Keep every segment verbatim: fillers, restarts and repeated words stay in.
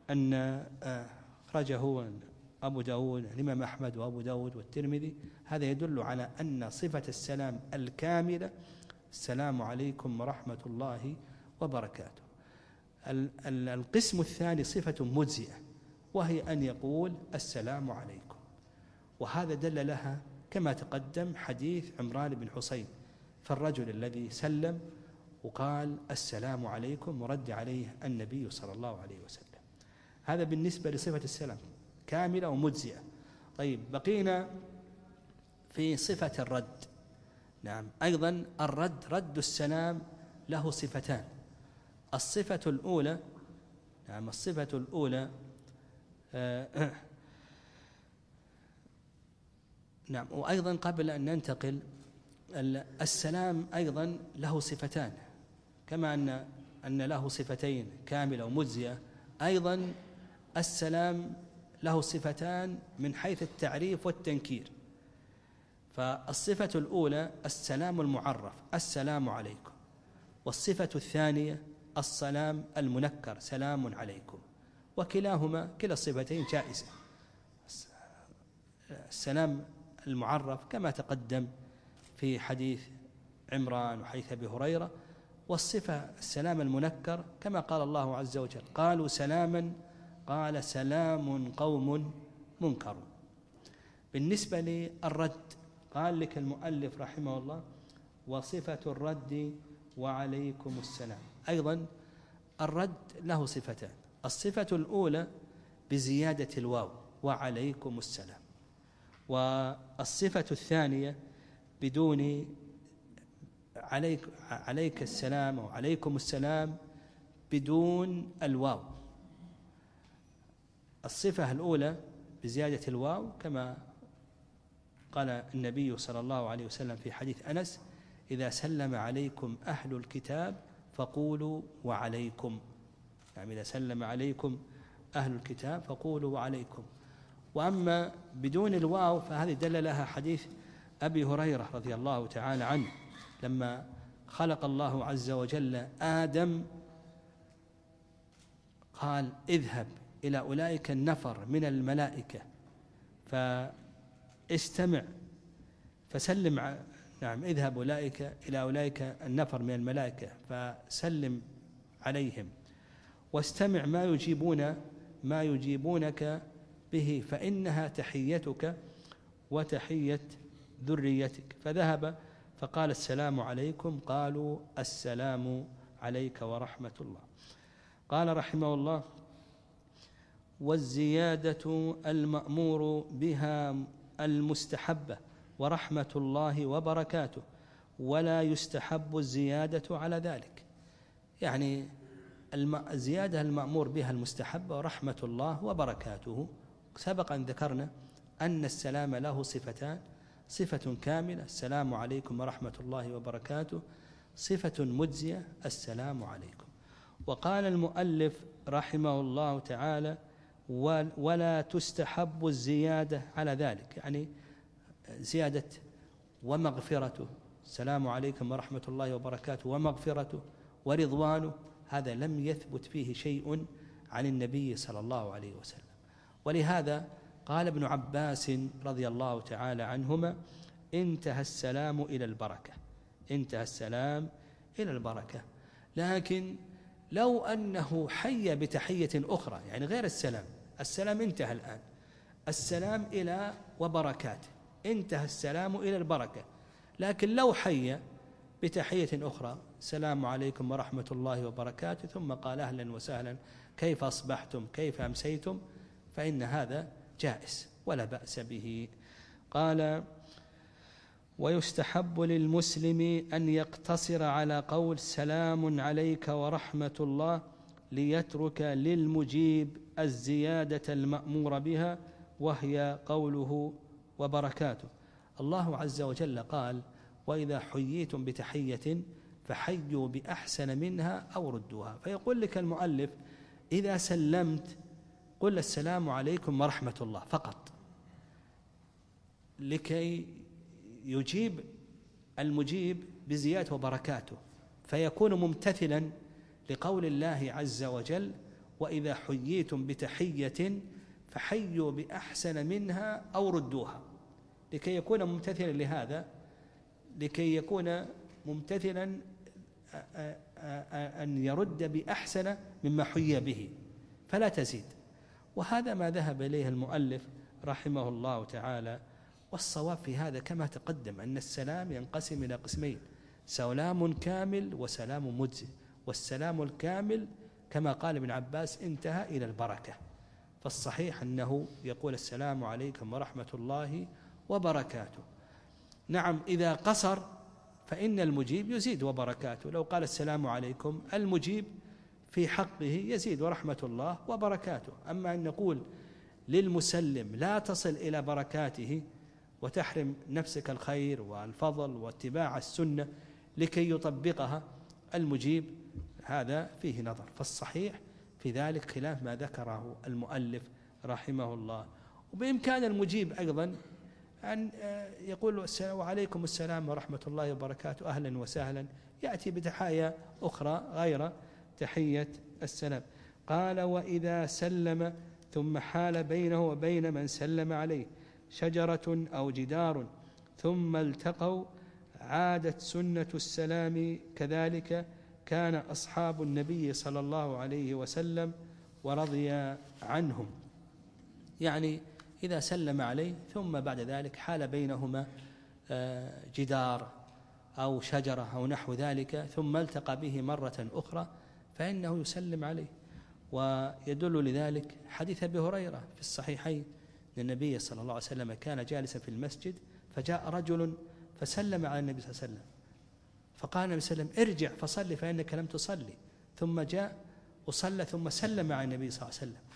أن أخرجه أبو داود الإمام أحمد وأبو داود والترمذي، هذا يدل على أن صفة السلام الكاملة السلام عليكم ورحمة الله وبركاته. القسم الثاني صفة مجزئة، وهي أن يقول السلام عليكم، وهذا دل لها كما تقدم حديث عمران بن حسين فالرجل الذي سلم وقال السلام عليكم ورد عليه النبي صلى الله عليه وسلم. هذا بالنسبة لصفة السلام كاملة ومجزئة. طيب بقينا في صفة الرد. نعم، أيضا الرد رد السلام له صفتان. الصفة الأولى نعم الصفة الأولى آه نعم وأيضا قبل أن ننتقل، السلام أيضا له صفتان، كما أن أن له صفتين كاملة ومجزئة، أيضا السلام له صفتان من حيث التعريف والتنكير. فالصفة الأولى السلام المعرف السلام عليكم، والصفة الثانية السلام المنكر سلام عليكم، وكلاهما كلا الصفتين جائزة. السلام المعرف كما تقدم في حديث عمران وحديث أبي هريرة، والصفة السلام المنكر كما قال الله عز وجل قالوا سلاما قال سلام قوم منكر. بالنسبة للرد قال لك المؤلف رحمه الله وصفة الرد وعليكم السلام. أيضا الرد له صفتان، الصفة الأولى بزيادة الواو وعليكم السلام، والصفة الثانية بدون عليك, عليك السلام أو عليكم السلام بدون الواو. الصفة الأولى بزيادة الواو كما قال النبي صلى الله عليه وسلم في حديث أنس إذا سلم عليكم أهل الكتاب فقولوا وعليكم، يعني إذا سلم عليكم أهل الكتاب فقولوا وعليكم. وأما بدون الواو فهذه دل لها حديث أبي هريرة رضي الله تعالى عنه لما خلق الله عز وجل آدم قال اذهب إلى أولئك النفر من الملائكة فاستمع فسلم نعم اذهب أولئك إلى أولئك النفر من الملائكة فسلم عليهم واستمع ما يجيبون ما يجيبونك به فإنها تحيتك وتحية ذريتك. فذهب فقال السلام عليكم قالوا السلام عليك ورحمة الله. قال رحمه الله والزيادة المأمور بها المستحبة ورحمة الله وبركاته، ولا يستحب الزيادة على ذلك. يعني الزيادة المأمور بها المستحبة ورحمة الله وبركاته. سبق أن ذكرنا أن السلام له صفتان، صفة كاملة السلام عليكم ورحمة الله وبركاته، صفة مجزية السلام عليكم. وقال المؤلف رحمه الله تعالى ولا تستحب الزيادة على ذلك، يعني زيادة ومغفرته السلام عليكم ورحمة الله وبركاته ومغفرته ورضوانه، هذا لم يثبت فيه شيء عن النبي صلى الله عليه وسلم. ولهذا قال ابن عباس رضي الله تعالى عنهما انتهى السلام إلى البركة، انتهى السلام إلى البركة. لكن لو أنه حي بتحية أخرى يعني غير السلام، السلام انتهى الآن، السلام إلى وبركاته، انتهى السلام إلى البركة، لكن لو حي بتحية أخرى السلام عليكم ورحمة الله وبركاته ثم قال أهلا وسهلا كيف أصبحتم كيف أمسيتم، فإن هذا جائز ولا بأس به. قال ويستحب للمسلم أن يقتصر على قول سلام عليك ورحمة الله ليترك للمجيب الزيادة المأمور بها وهي قوله وبركاته. الله عز وجل قال وإذا حييتم بتحية فحيوا بأحسن منها أو ردوها. فيقول لك المؤلف إذا سلمت قل السلام عليكم ورحمة الله فقط، لكي يجيب المجيب بزيادة وبركاته، فيكون ممتثلا لقول الله عز وجل وإذا حييتم بتحية فحيوا بأحسن منها أو ردوها، لكي يكون ممتثلا لهذا، لكي يكون ممتثلا أن يرد بأحسن مما حيي به فلا تزيد. وهذا ما ذهب إليه المؤلف رحمه الله تعالى. والصواب في هذا كما تقدم أن السلام ينقسم إلى قسمين: سلام كامل وسلام مجزئ. والسلام الكامل كما قال ابن عباس انتهى إلى البركة، فالصحيح أنه يقول السلام عليكم ورحمة الله وبركاته. نعم، إذا قصر فإن المجيب يزيد وبركاته، لو قال السلام عليكم المجيب في حقه يزيد ورحمة الله وبركاته. أما أن نقول للمسلم لا تصل إلى بركاته وتحرم نفسك الخير والفضل واتباع السنة لكي يطبقها المجيب، هذا فيه نظر. فالصحيح في ذلك خلاف ما ذكره المؤلف رحمه الله. وبإمكان المجيب أيضا أن يقول وعليكم السلام ورحمة الله وبركاته أهلا وسهلا، يأتي بتحايا أخرى غير تحية السلام. قال: وإذا سلم ثم حال بينه وبين من سلم عليه شجرة أو جدار ثم التقوا عادت سنة السلام كذلك كان أصحاب النبي صلى الله عليه وسلم ورضي عنهم. يعني إذا سلم عليه ثم بعد ذلك حال بينهما جدار أو شجرة أو نحو ذلك ثم التقى به مرة أخرى فإنه يسلم عليه. ويدل لذلك حديث أبي هريرة في الصحيحين أن النبي صلى الله عليه وسلم كان جالسا في المسجد فجاء رجل فسلم على النبي صلى الله عليه وسلم، فقال النبي صلى الله عليه وسلم: ارجع فصلي فإنك لم تصلي. ثم جاء وصلى ثم سلم على النبي صلى الله عليه وسلم.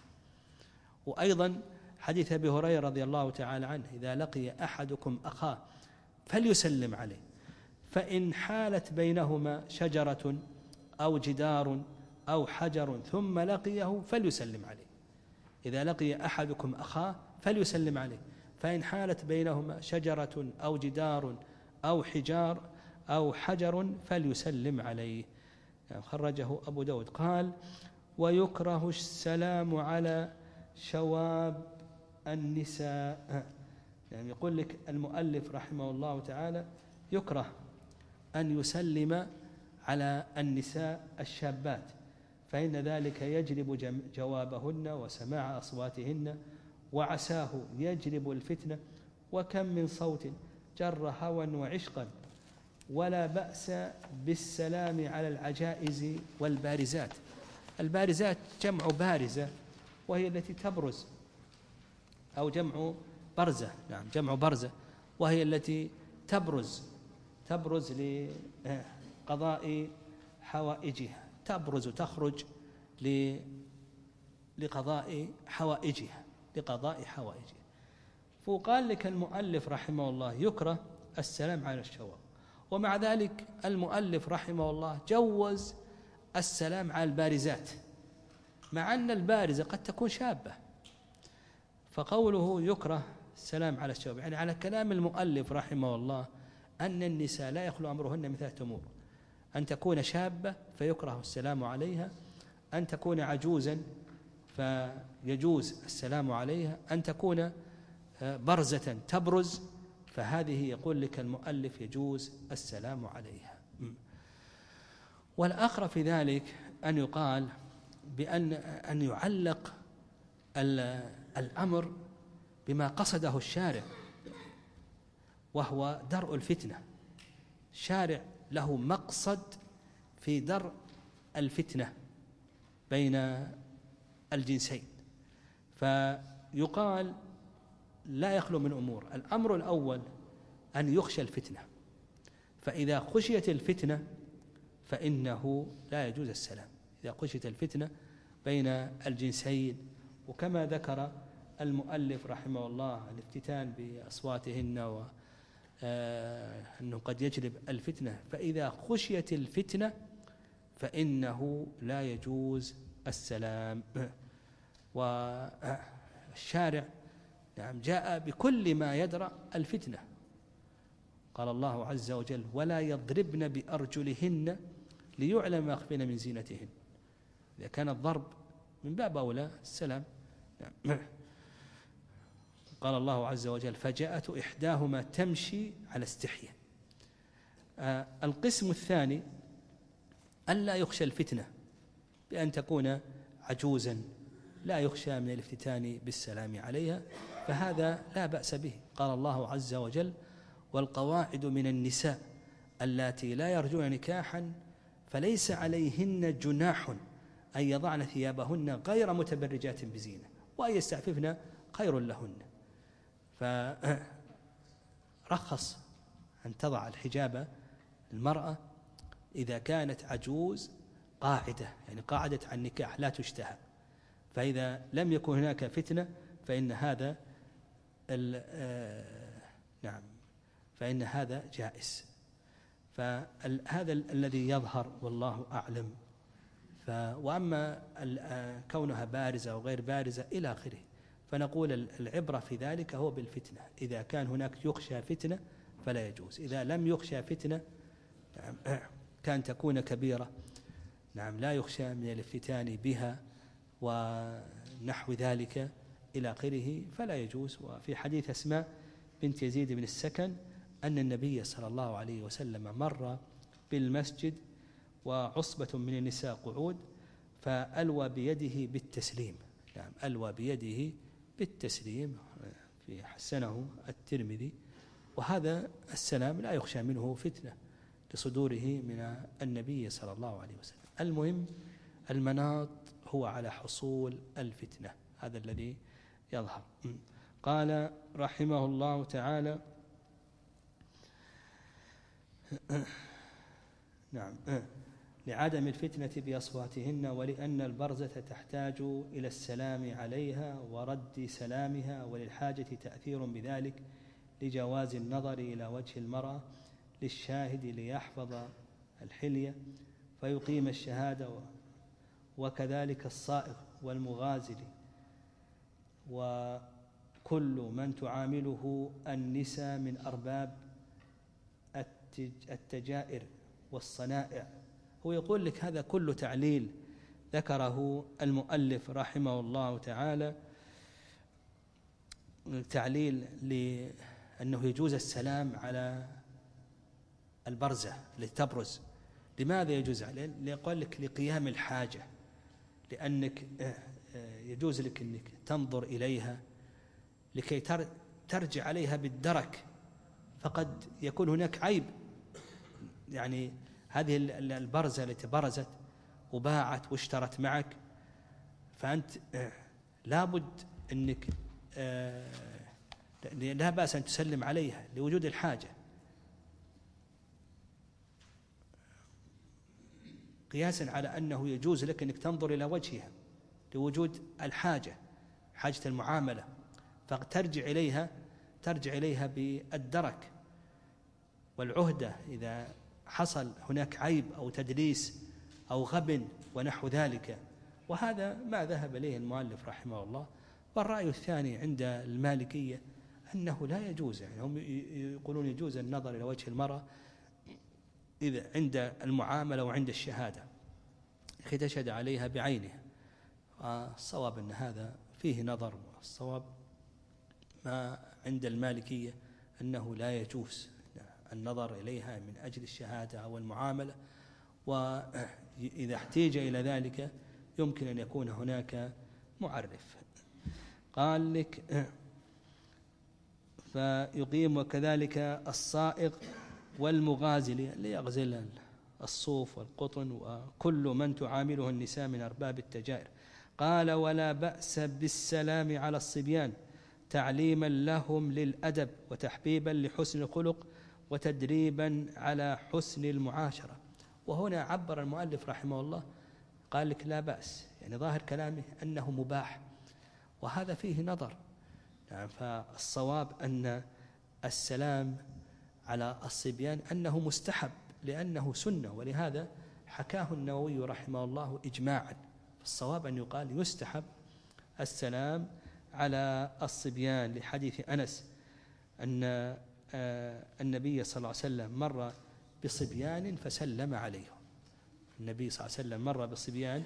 وأيضا حديث أبي هريرة رضي الله تعالى عنه: إذا لقي أحدكم أخاه فليسلم عليه، فإن حالت بينهما شجرة أو جدار أو حجر ثم لقيه فليسلم عليه. إذا لقي أحدكم أخاه فليسلم عليه، فإن حالت بينهما شجرة أو جدار أو حجار أو حجر فليسلم عليه. يعني خرجه أبو داود. قال: ويكره السلام على شواب النساء. يعني يقول لك المؤلف رحمه الله تعالى يكره أن يسلم على النساء الشابات، فإن ذلك يجلب جوابهن وسماع أصواتهن وعساه يجلب الفتنة، وكم من صوت جر هوى وعشقا، ولا بأس بالسلام على العجائز والبارزات. البارزات جمع بارزة وهي التي تبرز، أو جمع برزة، نعم جمع برزة وهي التي تبرز تبرز لقضاء حوائجها، تبرز تخرج لقضاء حوائجها لقضاء حوائجها. فقال لك المؤلف رحمه الله يكره السلام على الشواب، ومع ذلك المؤلف رحمه الله جوز السلام على البارزات، مع أن البارزة قد تكون شابة. فقوله يكره السلام على الشواب يعني على كلام المؤلف رحمه الله أن النساء لا يخلو أمرهن من ثلاثة أمور: أن تكون شابة فيكره السلام عليها، أن تكون عجوزا فيجوز السلام عليها، أن تكون برزة تبرز، فهذه يقول لك المؤلف يجوز السلام عليها. والآخر في ذلك أن يقال بأن أن يعلق الأمر بما قصده الشارع، وهو درء الفتنة. الشارع له مقصد في درء الفتنة بين الجنسين، فيقال لا يخلو من أمور. الأمر الأول أن يخشى الفتنة، فإذا خشيت الفتنة فإنه لا يجوز السلام، إذا خشيت الفتنة بين الجنسين. وكما ذكر المؤلف رحمه الله الافتتان بأصواتهن وأنه قد يجلب الفتنة، فإذا خشيت الفتنة فإنه لا يجوز السلام. والشارع نعم جاء بكل ما يدرأ الفتنة. قال الله عز وجل: ولا يضربن بأرجلهن ليعلم ما يخفين من زينتهن. إذا كان الضرب من باب أولى السلام. نعم. قال الله عز وجل فجاءت إحداهما تمشي على استحياء. آه القسم الثاني ألا يخشى الفتنة بأن تكون عجوزا لا يخشى من الافتتان بالسلام عليها، فهذا لا بأس به. قال الله عز وجل والقواعد من النساء اللاتي لا يرجون نكاحا فليس عليهن جناح أن يضعن ثيابهن غير متبرجات بزينة وأن يستعففن خير لهن. فرخص أن تضع الحجاب المرأة إذا كانت عجوز قاعدة، يعني قاعدة عن نكاح لا تشتهى، فإذا لم يكن هناك فتنة فإن هذا نعم فإن هذا جائز. فهذا الذي يظهر والله أعلم. وأما كونها بارزة أو غير بارزة إلى آخره، فنقول العبرة في ذلك هو بالفتنة. إذا كان هناك يخشى فتنة فلا يجوز، إذا لم يخشى فتنة كان تكون كبيرة نعم لا يخشى من الافتتان بها ونحو ذلك إلى آخره فلا يجوز. وفي حديث أسماء بنت يزيد بن السكن أن النبي صلى الله عليه وسلم مر بالمسجد وعصبة من النساء قعود فألوى بيده بالتسليم. نعم ألوى بيده بالتسليم، في حسنه الترمذي. وهذا السلام لا يخشى منه فتنة لصدوره من النبي صلى الله عليه وسلم. المهم المناط هو على حصول الفتنة، هذا الذي يظهر. قال رحمه الله تعالى نعم لعدم الفتنة بأصواتهن ولأن البرزة تحتاج إلى السلام عليها ورد سلامها وللحاجة تأثير بذلك لجواز النظر إلى وجه المرأة للشاهد ليحفظ الحلية فيقيم الشهادة، وكذلك الصائغ والمغازل وكل من تعامله النساء من أرباب التجائر والصنائع. هو يقول لك هذا كله تعليل ذكره المؤلف رحمه الله تعالى، تعليل لأنه يجوز السلام على البرزة لتبرز. لماذا يجوز عليه؟ ليقول لك لقيام الحاجة، لأنك يجوز لك أنك تنظر إليها لكي ترجع عليها بالدرك، فقد يكون هناك عيب. يعني هذه البرزة التي برزت وباعت واشترت معك، فأنت لابد أنك لا بأس أن تسلم عليها لوجود الحاجة، قياسا على أنه يجوز لك أنك تنظر إلى وجهها لوجود الحاجة، حاجة المعاملة، فترجع إليها ترجع إليها بالدرك والعهدة إذا حصل هناك عيب أو تدليس أو غبن ونحو ذلك. وهذا ما ذهب إليه المؤلف رحمه الله. والرأي الثاني عند المالكية أنه لا يجوز، يعني هم يقولون يجوز النظر إلى وجه المرأة إذا عند المعاملة وعند الشهادة كي تشهد عليها بعينها. الصواب أن هذا فيه نظر، الصواب ما عند المالكية أنه لا يجوز النظر إليها من أجل الشهادة أو المعاملة، وإذا احتيج إلى ذلك يمكن أن يكون هناك معرف. قال لك فيقيم وكذلك الصائغ والمغازل اللي يغزل الصوف والقطن وكل من تعامله النساء من أرباب التجائر. قال ولا بأس بالسلام على الصبيان تعليما لهم للأدب وتحبيبا لحسن الخلق وتدريبا على حسن المعاشرة. وهنا عبر المؤلف رحمه الله قال لك لا بأس، يعني ظاهر كلامه أنه مباح، وهذا فيه نظر. يعني فالصواب أن السلام على الصبيان أنه مستحب لأنه سنة، ولهذا حكاه النووي رحمه الله إجماعا. الصواب أن يقال يستحب السلام على الصبيان لحديث أنس أن النبي صلى الله عليه وسلم مر بصبيان فسلم عليهم. النبي صلى الله عليه وسلم مر بصبيان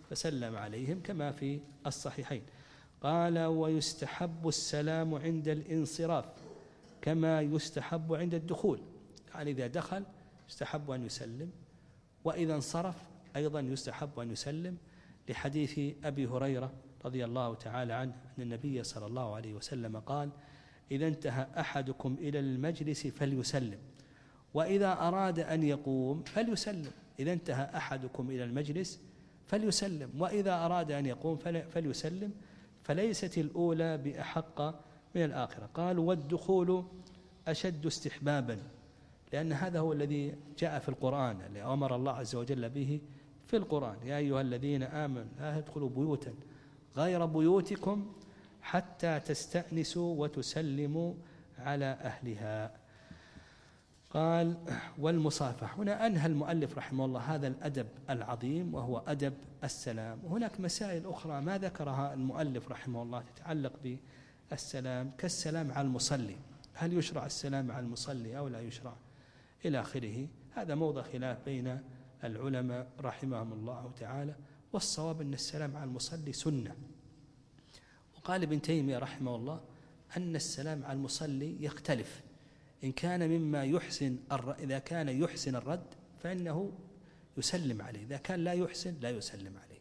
فسلم عليهم كما في الصحيحين. قال ويستحب السلام عند الانصراف كما يستحب عند الدخول، يعني إذا دخل يستحب أن يسلم، وإذا انصرف أيضا يستحب أن يسلم، لحديث أبي هريرة رضي الله تعالى عنه أن النبي صلى الله عليه وسلم قال إذا انتهى أحدكم إلى المجلس فليسلم، وإذا أراد أن يقوم فليسلم. إذا انتهى أحدكم إلى المجلس فليسلم، وإذا أراد أن يقوم فليسلم، فليست الأولى بأحق من الآخرة. قال والدخول أشد استحبابا، لأن هذا هو الذي جاء في القرآن، اللي أمر الله عز وجل به في القرآن: يا أيها الذين آمنوا لا تدخلوا بيوتا غير بيوتكم حتى تستأنسوا وتسلموا على أهلها. قال والمصافحة. هنا أنهى المؤلف رحمه الله هذا الأدب العظيم وهو أدب السلام. وهناك مسائل أخرى ما ذكرها المؤلف رحمه الله تتعلق بالسلام، كالسلام على المصلي، هل يشرع السلام على المصلي أو لا يشرع إلى آخره. هذا موضع خلاف بين العلماء رحمهم الله تعالى، والصواب أن السلام على المصلي سنة. وقال ابن تيمية رحمه الله أن السلام على المصلي يختلف، إن كان مما يحسن إذا كان يحسن الرد فإنه يسلم عليه، إذا كان لا يحسن لا يسلم عليه.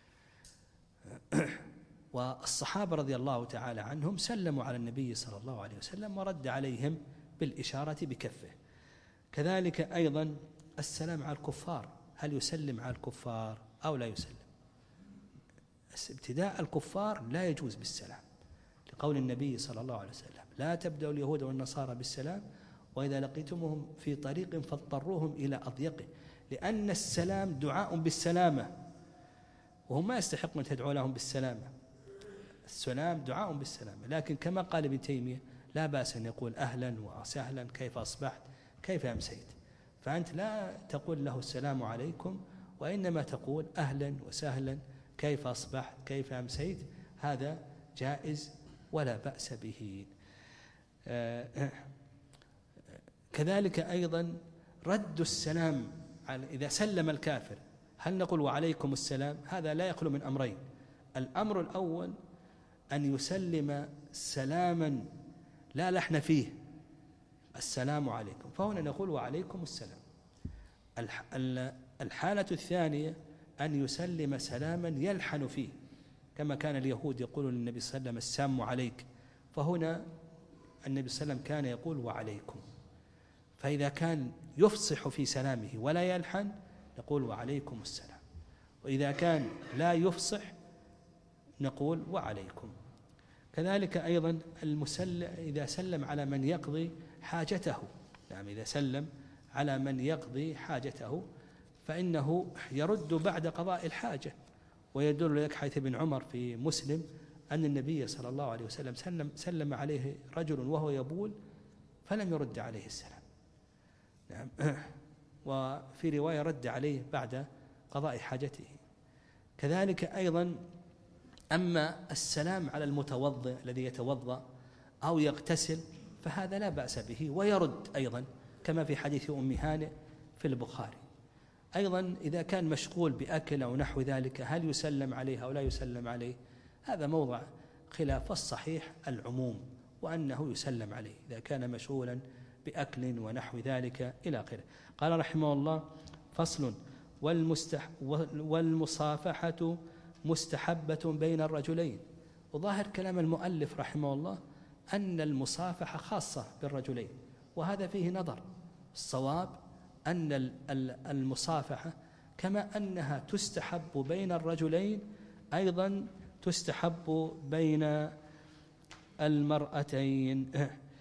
والصحابة رضي الله تعالى عنهم سلموا على النبي صلى الله عليه وسلم ورد عليهم بالإشارة بكفه. كذلك أيضا السلام على الكفار، هل يسلم على الكفار أو لا يسلم؟ ابتداء الكفار لا يجوز بالسلام، لقول النبي صلى الله عليه وسلم: لا تبدأوا اليهود والنصارى بالسلام، وإذا لقيتموهم في طريق فاضطروهم إلى أضيقه، لأن السلام دعاء بالسلامة، وهم ما يستحقون تدعو لهم بالسلامة. السلام دعاء بالسلامة، لكن كما قال ابن تيمية لا بأس أن يقول أهلا وسهلا، كيف أصبحت، كيف أمسيت، فأنت لا تقول له السلام عليكم، وإنما تقول أهلا وسهلا، كيف أصبحت، كيف أمسيت. هذا جائز ولا بأس به. كذلك أيضا رد السلام إذا سلم الكافر، هل نقول وعليكم السلام؟ هذا لا يخلو من أمرين. الأمر الأول أن يسلم سلاما لا لحن فيه، السلام عليكم، فهنا نقول وعليكم السلام. الحالة الثانية أن يسلم سلاما يلحن فيه، كما كان اليهود يقولون للنبي صلى الله عليه وسلم السام عليك، فهنا النبي صلى الله عليه وسلم كان يقول وعليكم. فإذا كان يفصح في سلامه ولا يلحن نقول وعليكم السلام، وإذا كان لا يفصح نقول وعليكم. كذلك أيضا المسلم إذا سلم على من يقضي حاجته، نعم إذا سلم على من يقضي حاجته فإنه يرد بعد قضاء الحاجة. ويدل لك حيث ابن عمر في مسلم أن النبي صلى الله عليه وسلم سلم, سلم عليه رجل وهو يبول فلم يرد عليه السلام، نعم. وفي رواية رد عليه بعد قضاء حاجته. كذلك أيضا أما السلام على المتوضئ الذي يتوضأ أو يغتسل فهذا لا بأس به، ويرد أيضا كما في حديث أم هانئ في البخاري. أيضا إذا كان مشغول بأكل أو نحو ذلك هل يسلم عليه أو لا يسلم عليه؟ هذا موضع خلاف، الصحيح العموم وأنه يسلم عليه إذا كان مشغولا بأكل ونحو ذلك إلى آخره. قال رحمه الله: فصل: والمستح والمصافحة مستحبة بين الرجلين. وظاهر كلام المؤلف رحمه الله أن المصافحة خاصة بالرجلين، وهذا فيه نظر. الصواب أن المصافحة كما أنها تستحب بين الرجلين أيضا تستحب بين المرأتين.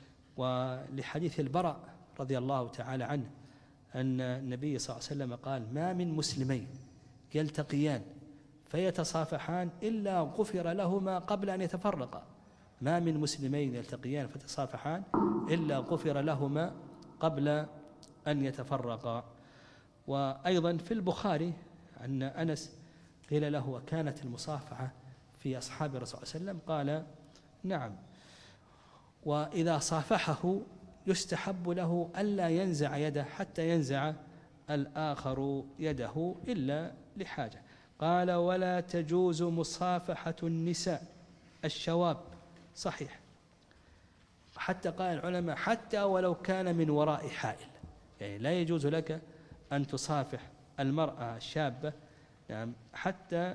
ولحديث البراء رضي الله تعالى عنه أن النبي صلى الله عليه وسلم قال: ما من مسلمين يلتقيان فيتصافحان إلا غفر لهما قبل أن يتفرقا. ما من مسلمين يلتقيان فيتصافحان إلا غفر لهما قبل أن يتفرقا. وأيضا في البخاري أن أنس قيل له: وكانت المصافحة في أصحاب الرسول صلى الله عليه وسلم؟ قال: نعم. وإذا صافحه يستحب له ألا ينزع يده حتى ينزع الآخر يده إلا لحاجة. قال ولا تجوز مصافحة النساء الشواب. صحيح، حتى قال العلماء حتى ولو كان من وراء حائل، يعني لا يجوز لك أن تصافح المرأة الشابة، يعني حتى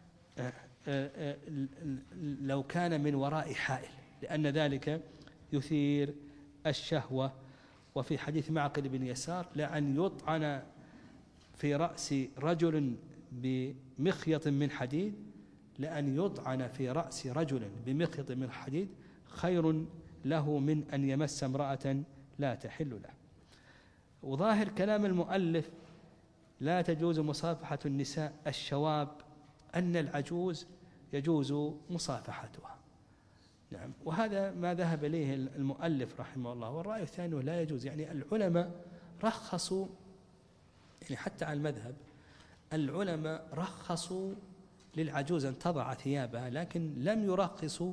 لو كان من وراء حائل، لأن ذلك يثير الشهوة. وفي حديث معقل بن يسار لأن يطعن في رأس رجل بمخيط من حديد لأن يطعن في رأس رجل بمخيط من حديد خير له من أن يمس امرأة لا تحل له. وظاهر كلام المؤلف لا تجوز مصافحة النساء الشواب أن العجوز يجوز مصافحتها. نعم، وهذا ما ذهب إليه المؤلف رحمه الله. والرأي الثاني لا يجوز، يعني العلماء رخصوا، يعني حتى على المذهب العلماء رخصوا للعجوز أن تضع ثيابها، لكن لم يرخصوا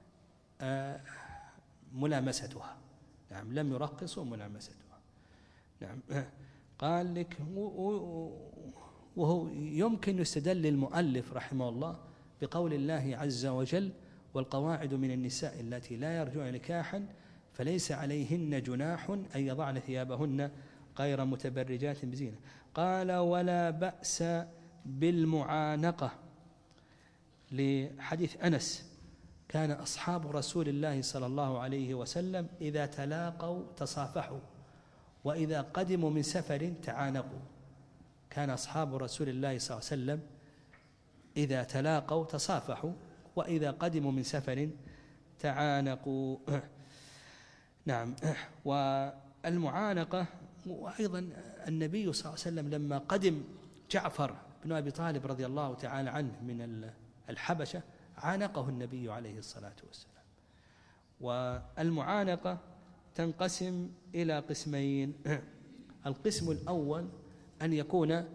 ملامستها. نعم، لم يرخصوا ملامستها. نعم، قال لك وهو يمكن يستدل للمؤلف رحمه الله بقول الله عز وجل والقواعد من النساء التي لا يرجون نكاحا فليس عليهن جناح أن يضعن ثيابهن غير متبرجات بزينة. قال ولا بأس بالمعانقة لحديث أنس كان أصحاب رسول الله صلى الله عليه وسلم إذا تلاقوا تصافحوا وإذا قدموا من سفر تعانقوا. كان أصحاب رسول الله صلى الله عليه وسلم إذا تلاقوا تصافحوا وإذا قدموا من سفر تعانقوا. نعم، والمعانقة وأيضا النبي صلى الله عليه وسلم لما قدم جعفر بن أبي طالب رضي الله تعالى عنه من الحبشة عانقه النبي عليه الصلاة والسلام. والمعانقة تنقسم إلى قسمين. القسم الأول أن يكون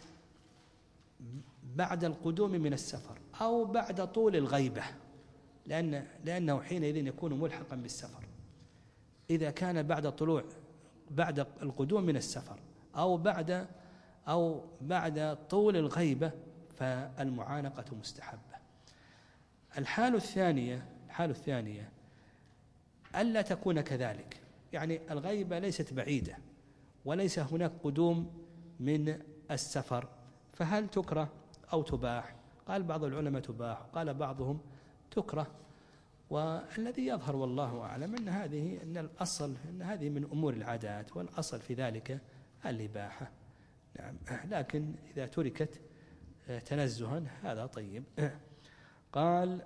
بعد القدوم من السفر أو بعد طول الغيبة، لأن لأنه حينئذ يكون ملحقا بالسفر. إذا كان بعد طلوع بعد القدوم من السفر أو بعد أو بعد طول الغيبة فالمعانقة مستحبة. الحالة الثانية الحالة الثانية ألا تكون كذلك، يعني الغيبة ليست بعيدة وليس هناك قدوم من السفر، فهل تكره أو تباح؟ قال بعض العلماء تباح، قال بعضهم تكره. والذي يظهر والله أعلم أن هذه أن الأصل أن هذه من أمور العادات، والأصل في ذلك الإباحة. نعم، لكن إذا تركت تنزها هذا طيب. قال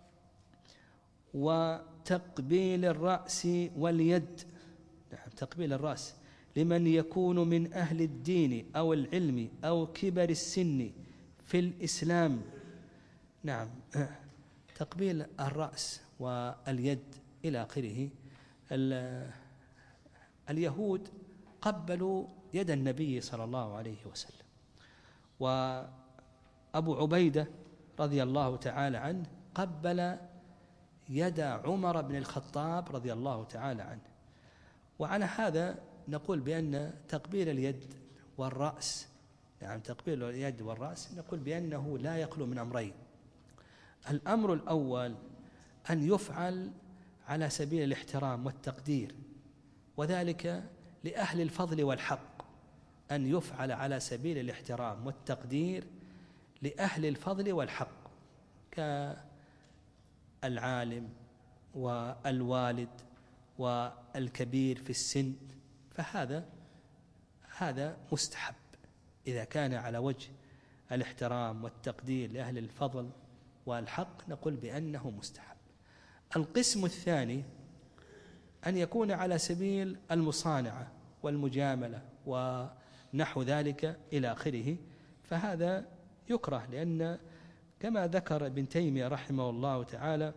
وتقبيل الرأس واليد. نعم، تقبيل الرأس لمن يكون من أهل الدين أو العلم أو كبر السن في الإسلام. نعم، تقبيل الرأس واليد إلى آخره. اليهود قبلوا يد النبي صلى الله عليه وسلم، وأبو عبيدة رضي الله تعالى عنه قبل يد عمر بن الخطاب رضي الله تعالى عنه. وعلى هذا نقول بأن تقبيل اليد والرأس، يعني تقبيل اليد والرأس نقول بأنه لا يخلو من أمرين. الأمر الأول أن يفعل على سبيل الاحترام والتقدير، وذلك لأهل الفضل والحق، أن يفعل على سبيل الاحترام والتقدير لأهل الفضل والحق كالعالم والوالد والكبير في السن، فهذا هذا مستحب إذا كان على وجه الاحترام والتقدير لأهل الفضل والحق، نقول بأنه مستحب. القسم الثاني أن يكون على سبيل المصانعة والمجاملة ونحو ذلك إلى آخره، فهذا يكره، لأن كما ذكر ابن تيمية رحمه الله تعالى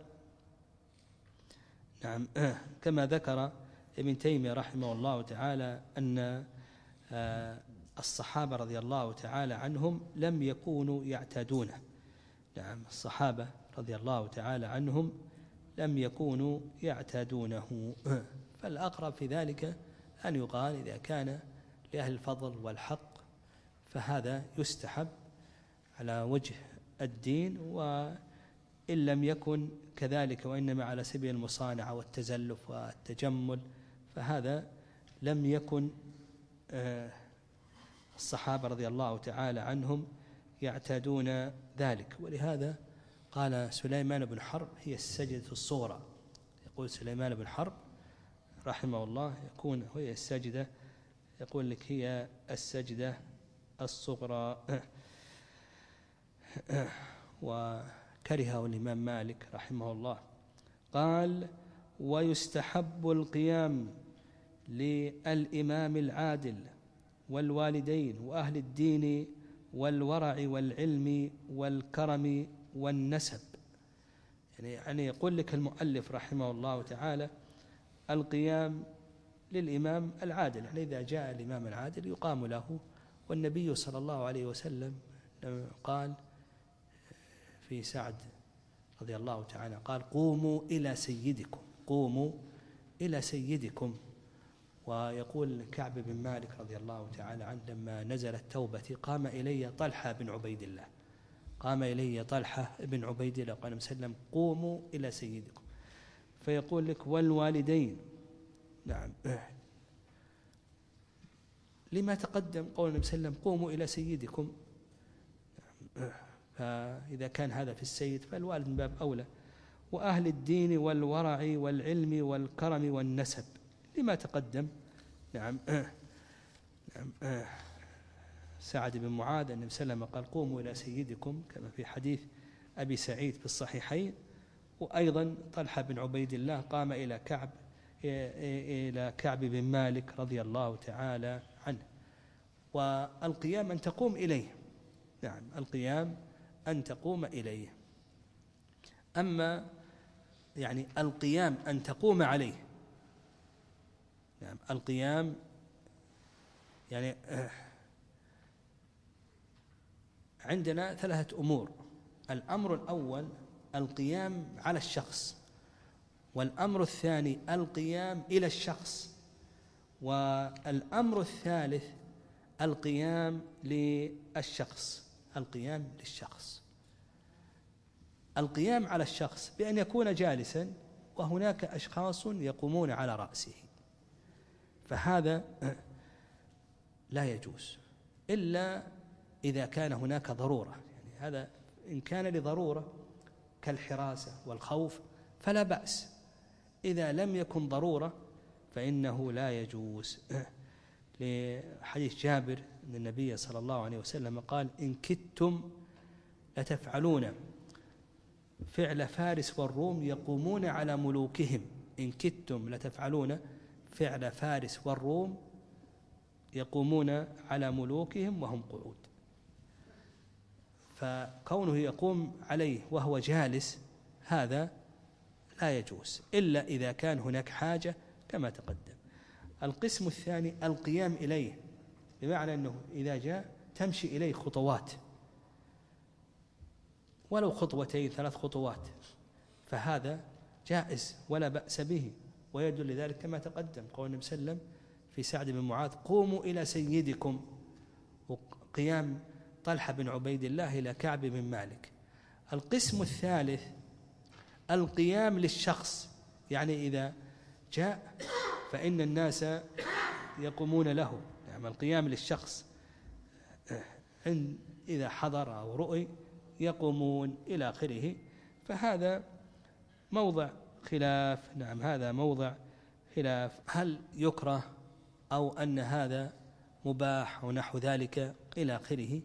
نعم كما ذكر ابن تيمية رحمه الله تعالى أن الصحابة رضي الله تعالى عنهم لم يكونوا يعتادونه. نعم، الصحابة رضي الله تعالى عنهم لم يكونوا يعتادونه. فالأقرب في ذلك أن يقال إذا كان لأهل الفضل والحق فهذا يستحب على وجه الدين، وإن لم يكن كذلك وإنما على سبيل المصانعة والتزلف والتجمل، فهذا لم يكن الصحابة رضي الله تعالى عنهم يعتادون ذلك. ولهذا قال سليمان بن حرب هي السجدة الصغرى. يقول سليمان بن حرب رحمه الله يكون هي السجدة، يقول لك هي السجدة الصغرى. وكرهه الإمام مالك رحمه الله. قال: ويستحب القيام للإمام العادل والوالدين وأهل الدين والورع والعلم والكرم والنسب. يعني يعني يقول لك المؤلف رحمه الله تعالى القيام للإمام العادل، يعني إذا جاء الإمام العادل يقام له. والنبي صلى الله عليه وسلم قال في سعد رضي الله تعالى قال: قوموا إلى سيدكم، قوموا إلى سيدكم. ويقول كعب بن مالك رضي الله تعالى عنه لما نزلت توبتي قام إلي طلحة بن عبيد الله، قام إلي طلحة بن عبيد الله قال وسلم: قوموا إلى سيدكم. فيقول لك والوالدين. نعم، لما تقدم قول النبي صلى الله عليه وسلم: قوموا إلى سيدكم. فإذا كان هذا في السيد فالوالد من باب أولى. وأهل الدين والورع والعلم والكرم والنسب، لما تقدم. نعم نعم سعد بن معاذ النبي صلى الله عليه وسلم قال: قوموا إلى سيدكم، كما في حديث أبي سعيد في الصحيحين. وأيضا طلحة بن عبيد الله قام إلى كعب إلى كعب بن مالك رضي الله تعالى عنه. والقيام أن تقوم إليه. نعم، القيام أن تقوم إليه. أما يعني القيام أن تقوم عليه، نعم القيام يعني عندنا ثلاثة أمور. الأمر الأول القيام على الشخص، والأمر الثاني القيام إلى الشخص، والأمر الثالث القيام للشخص، القيام للشخص. القيام على الشخص بأن يكون جالسا وهناك أشخاص يقومون على رأسه، فهذا لا يجوز إلا إذا كان هناك ضرورة. يعني هذا إن كان لضرورة كالحراسة والخوف فلا بأس. إذا لم يكن ضرورة فإنه لا يجوز. لحديث جابر أن النبي صلى الله عليه وسلم قال: إن كدتم لتفعلون فعل فارس والروم يقومون على ملوكهم. إن كدتم لتفعلون فعل فارس والروم يقومون على ملوكهم وهم قعود. فكونه يقوم عليه وهو جالس هذا لا يجوز إلا إذا كان هناك حاجة كما تقدم. القسم الثاني القيام إليه، بمعنى أنه إذا جاء تمشي إليه خطوات، ولو خطوتين ثلاث خطوات، فهذا جائز ولا بأس به. ويدل لذلك كما تقدم قول النبي صلى الله عليه وسلم في سعد بن معاذ: قوموا إلى سيدكم، وقيام طلحة بن عبيد الله إلى كعب بن مالك. القسم الثالث القيام للشخص، يعني إذا جاء فإن الناس يقومون له. يعني القيام للشخص إذا حضر أو رؤي يقومون إلى آخره، فهذا موضع خلاف. نعم، هذا موضع خلاف، هل يكره أو أن هذا مباح ونحو ذلك إلى آخره.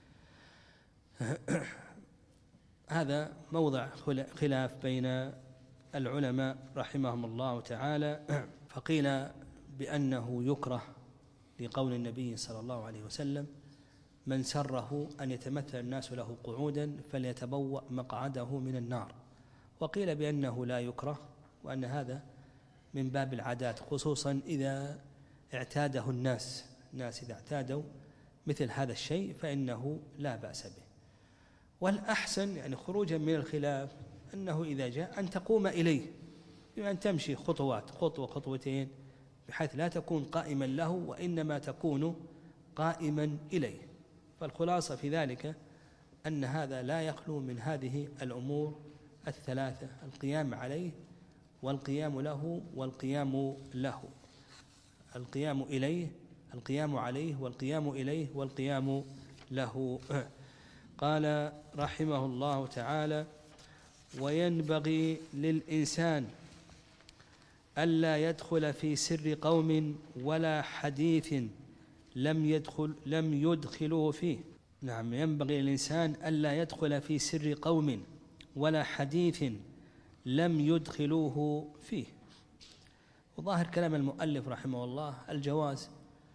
هذا موضع خلاف بين العلماء رحمهم الله تعالى. فقيل بأنه يكره لقول النبي صلى الله عليه وسلم: من سره أن يتمثل الناس له قعودا فليتبوأ مقعده من النار. وقيل بأنه لا يكره، وأن هذا من باب العادات، خصوصا إذا اعتاده الناس الناس إذا اعتادوا مثل هذا الشيء فإنه لا بأس به. والأحسن يعني خروجا من الخلاف أنه إذا جاء أن تقوم إليه، بأن تمشي خطوات، خطوة خطوتين، بحيث لا تكون قائما له وإنما تكون قائما إليه. فالخلاصة في ذلك أن هذا لا يخلو من هذه الأمور الثلاثة: القيام عليه والقيام له والقيام له القيام إليه القيام عليه والقيام إليه والقيام له. قال رحمه الله تعالى: وينبغي للإنسان ألا يدخل في سر قوم ولا حديث لم يدخل لم يدخلوه فيه. نعم، ينبغي للإنسان ألا يدخل في سر قوم ولا حديث لم يدخلوه فيه. وظاهر كلام المؤلف رحمه الله الجواز،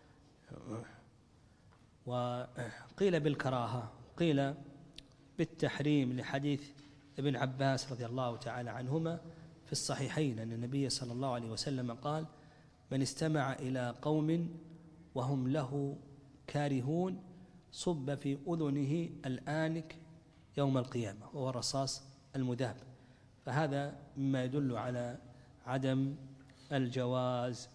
وقيل بالكراهة، قيل بالتحريم لحديث ابن عباس رضي الله تعالى عنهما في الصحيحين أن النبي صلى الله عليه وسلم قال: من استمع إلى قوم وهم له كارهون صب في أذنه الآنك يوم القيامة، وهو الرصاص المذاب. فهذا مما يدل على عدم الجواز.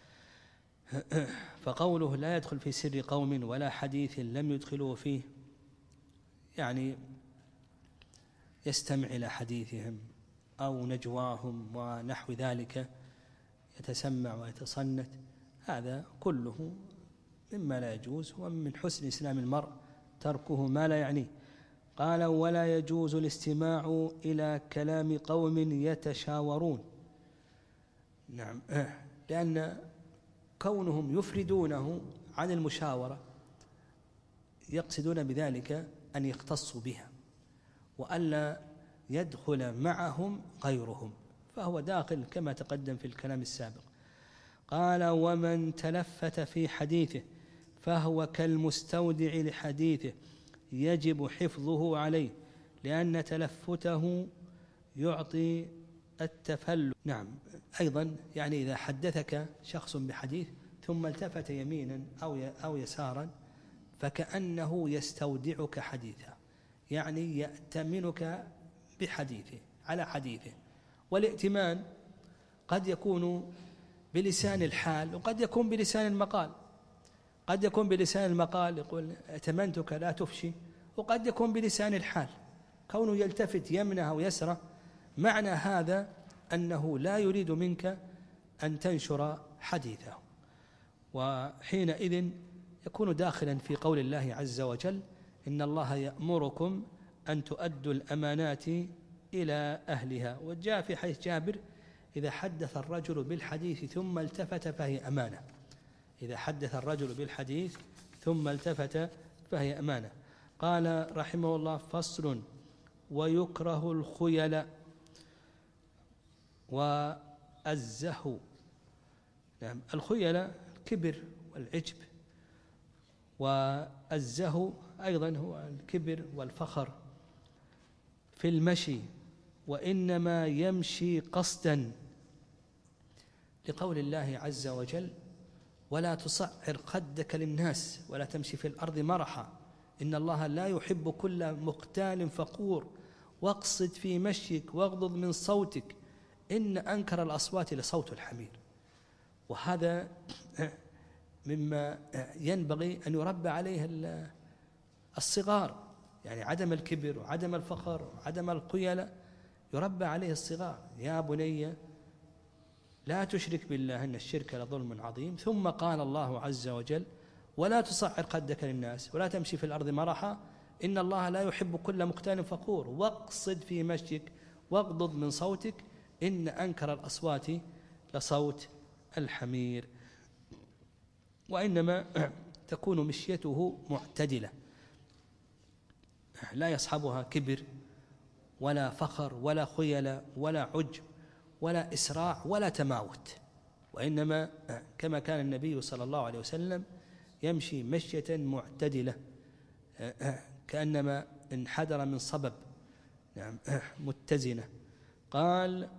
فقوله لا يدخل في سر قوم ولا حديث لم يدخلوه فيه، يعني يستمع إلى حديثهم أو نجواهم ونحو ذلك، يتسمع ويتصنت، هذا كله مما لا يجوز، ومن حسن إسلام المرء تركه ما لا يعنيه. قال: ولا يجوز الاستماع إلى كلام قوم يتشاورون. نعم، لأن كونهم يفردونه عن المشاورة يقصدون بذلك أن يختصوا بها وألا يدخل معهم غيرهم، فهو داخل كما تقدم في الكلام السابق. قال: ومن تلفت في حديثه فهو كالمستودع لحديثه يجب حفظه عليه، لأن تلفته يعطي التفلت. نعم، أيضا يعني إذا حدثك شخص بحديث ثم التفت يمينا أو أو يسارا فكأنه يستودعك حديثه، يعني يأتمنك بحديثه على حديثه. والائتمان قد يكون بلسان الحال وقد يكون بلسان المقال. قد يكون بلسان المقال يقول ائتمنتك لا تفشي، وقد يكون بلسان الحال كونه يلتفت يمنه أو يسره، معنى هذا أنه لا يريد منك أن تنشر حديثه. وحينئذ يكون داخلا في قول الله عز وجل: إن الله يأمركم أن تؤدوا الأمانات إلى أهلها. وجاء في حديث جابر: إذا حدث الرجل بالحديث ثم التفت فهي أمانة. إذا حدث الرجل بالحديث ثم التفت فهي أمانة. قال رحمه الله: فصل: ويكره الخيلاء والزهو. نعم، الخيلاء الكبر والعجب، والزهو أيضا هو الكبر والفخر في المشي، وإنما يمشي قصدا، لقول الله عز وجل: ولا تصعر خدك للناس ولا تمشي في الأرض مرحا إن الله لا يحب كل مختال فخور واقصد في مشيك واغضض من صوتك إن أنكر الأصوات لصوت الحمير. وهذا مما ينبغي أن يربى عليه الصغار، يعني عدم الكبر وعدم الفخر وعدم الخيلاء يربى عليه الصغار. يا بني لا تشرك بالله إن الشرك لظلم عظيم. ثم قال الله عز وجل: ولا تصعر خدك للناس ولا تمشي في الأرض مرحا إن الله لا يحب كل مختال فخور واقصد في مشيك واغضض من صوتك إن أنكر الأصوات لصوت الحمير. وإنما تكون مشيته معتدلة، لا يصحبها كبر ولا فخر ولا خيلاء ولا عجب ولا إسراع ولا تماوت، وإنما كما كان النبي صلى الله عليه وسلم يمشي مشية معتدلة كأنما انحدر من صبب، نعم، متزنة. قال: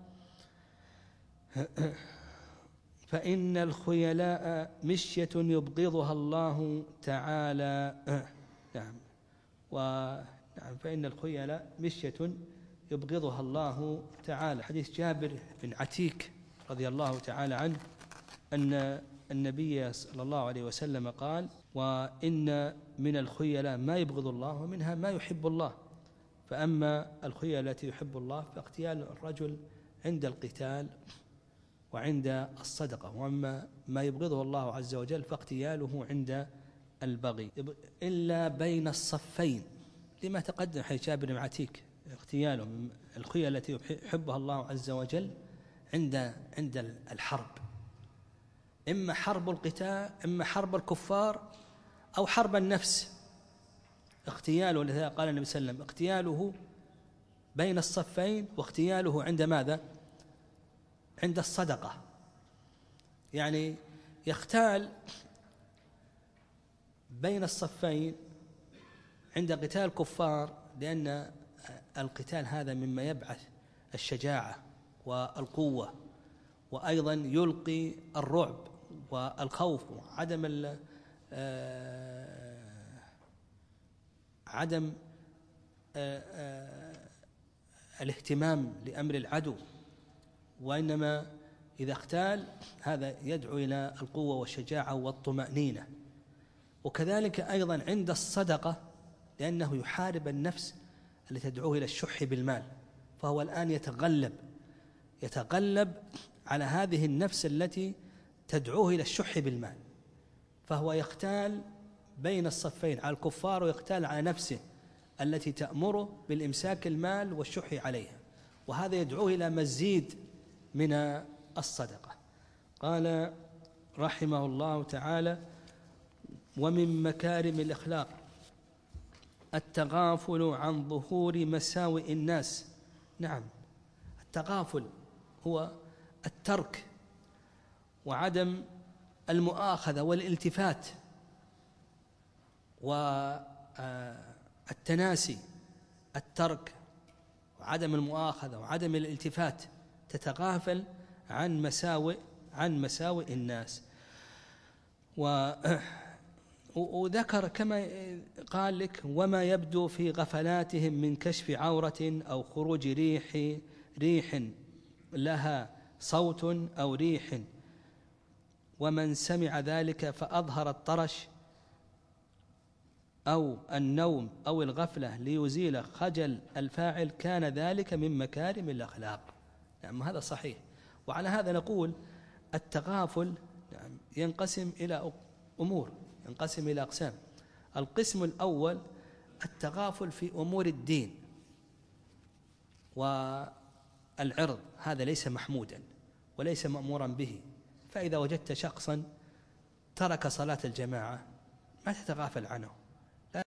فإن الخيلاء مشية يبغضها الله تعالى. نعم، ونعم فإن الخيلاء مشية يبغضها الله تعالى. حديث جابر بن عتيك رضي الله تعالى عنه أن النبي صلى الله عليه وسلم قال: وإن من الخيلاء ما يبغض الله ومنها ما يحب الله. فأما الخيلاء التي يحب الله فاغتيال الرجل عند القتال وعند الصدقة، وأما ما يبغضه الله عز وجل فاغتياله عند البغي إلا بين الصفين، لما تقدم حديث جابر بن عتيك اغتياله من الخيلاء التي يحبها الله عز وجل عند عند الحرب، إما حرب القتال إما حرب الكفار أو حرب النفس. اغتياله لذا قال النبي صلى الله عليه وسلم اغتياله بين الصفين واغتياله عند ماذا؟ عند الصدقة، يعني يختال بين الصفين عند قتال الكفار، لأن القتال هذا مما يبعث الشجاعة والقوة، وأيضا يلقي الرعب والخوف وعدم عدم الاهتمام لأمر العدو، وإنما إذا اختال هذا يدعو إلى القوة والشجاعة والطمأنينة. وكذلك أيضا عند الصدقة، لأنه يحارب النفس التي تدعوه إلى الشح بالمال، فهو الآن يتغلب يتغلب على هذه النفس التي تدعوه إلى الشح بالمال، فهو يختال بين الصفين على الكفار ويختال على نفسه التي تأمره بالإمساك المال والشح عليها، وهذا يدعوه إلى مزيد من الصدقة. قال رحمه الله تعالى: ومن مكارم الأخلاق التغافل عن ظهور مساوئ الناس. نعم، التغافل هو الترك وعدم المؤاخذة والالتفات والتناسي، الترك وعدم المؤاخذة وعدم الالتفات، تتغافل عن مساوئ عن مساوئ الناس. و وذكر كما قال لك: وما يبدو في غفلاتهم من كشف عورة أو خروج ريح ريح لها صوت أو ريح، ومن سمع ذلك فأظهر الطرش أو النوم أو الغفلة ليزيل خجل الفاعل كان ذلك من مكارم الأخلاق. نعم، هذا صحيح. وعلى هذا نقول التغافل نعم ينقسم إلى أمور، ينقسم إلى أقسام. القسم الأول التغافل في أمور الدين والعرض، هذا ليس محمودا وليس مأمورا به. فإذا وجدت شخصا ترك صلاة الجماعة ما تتغافل عنه،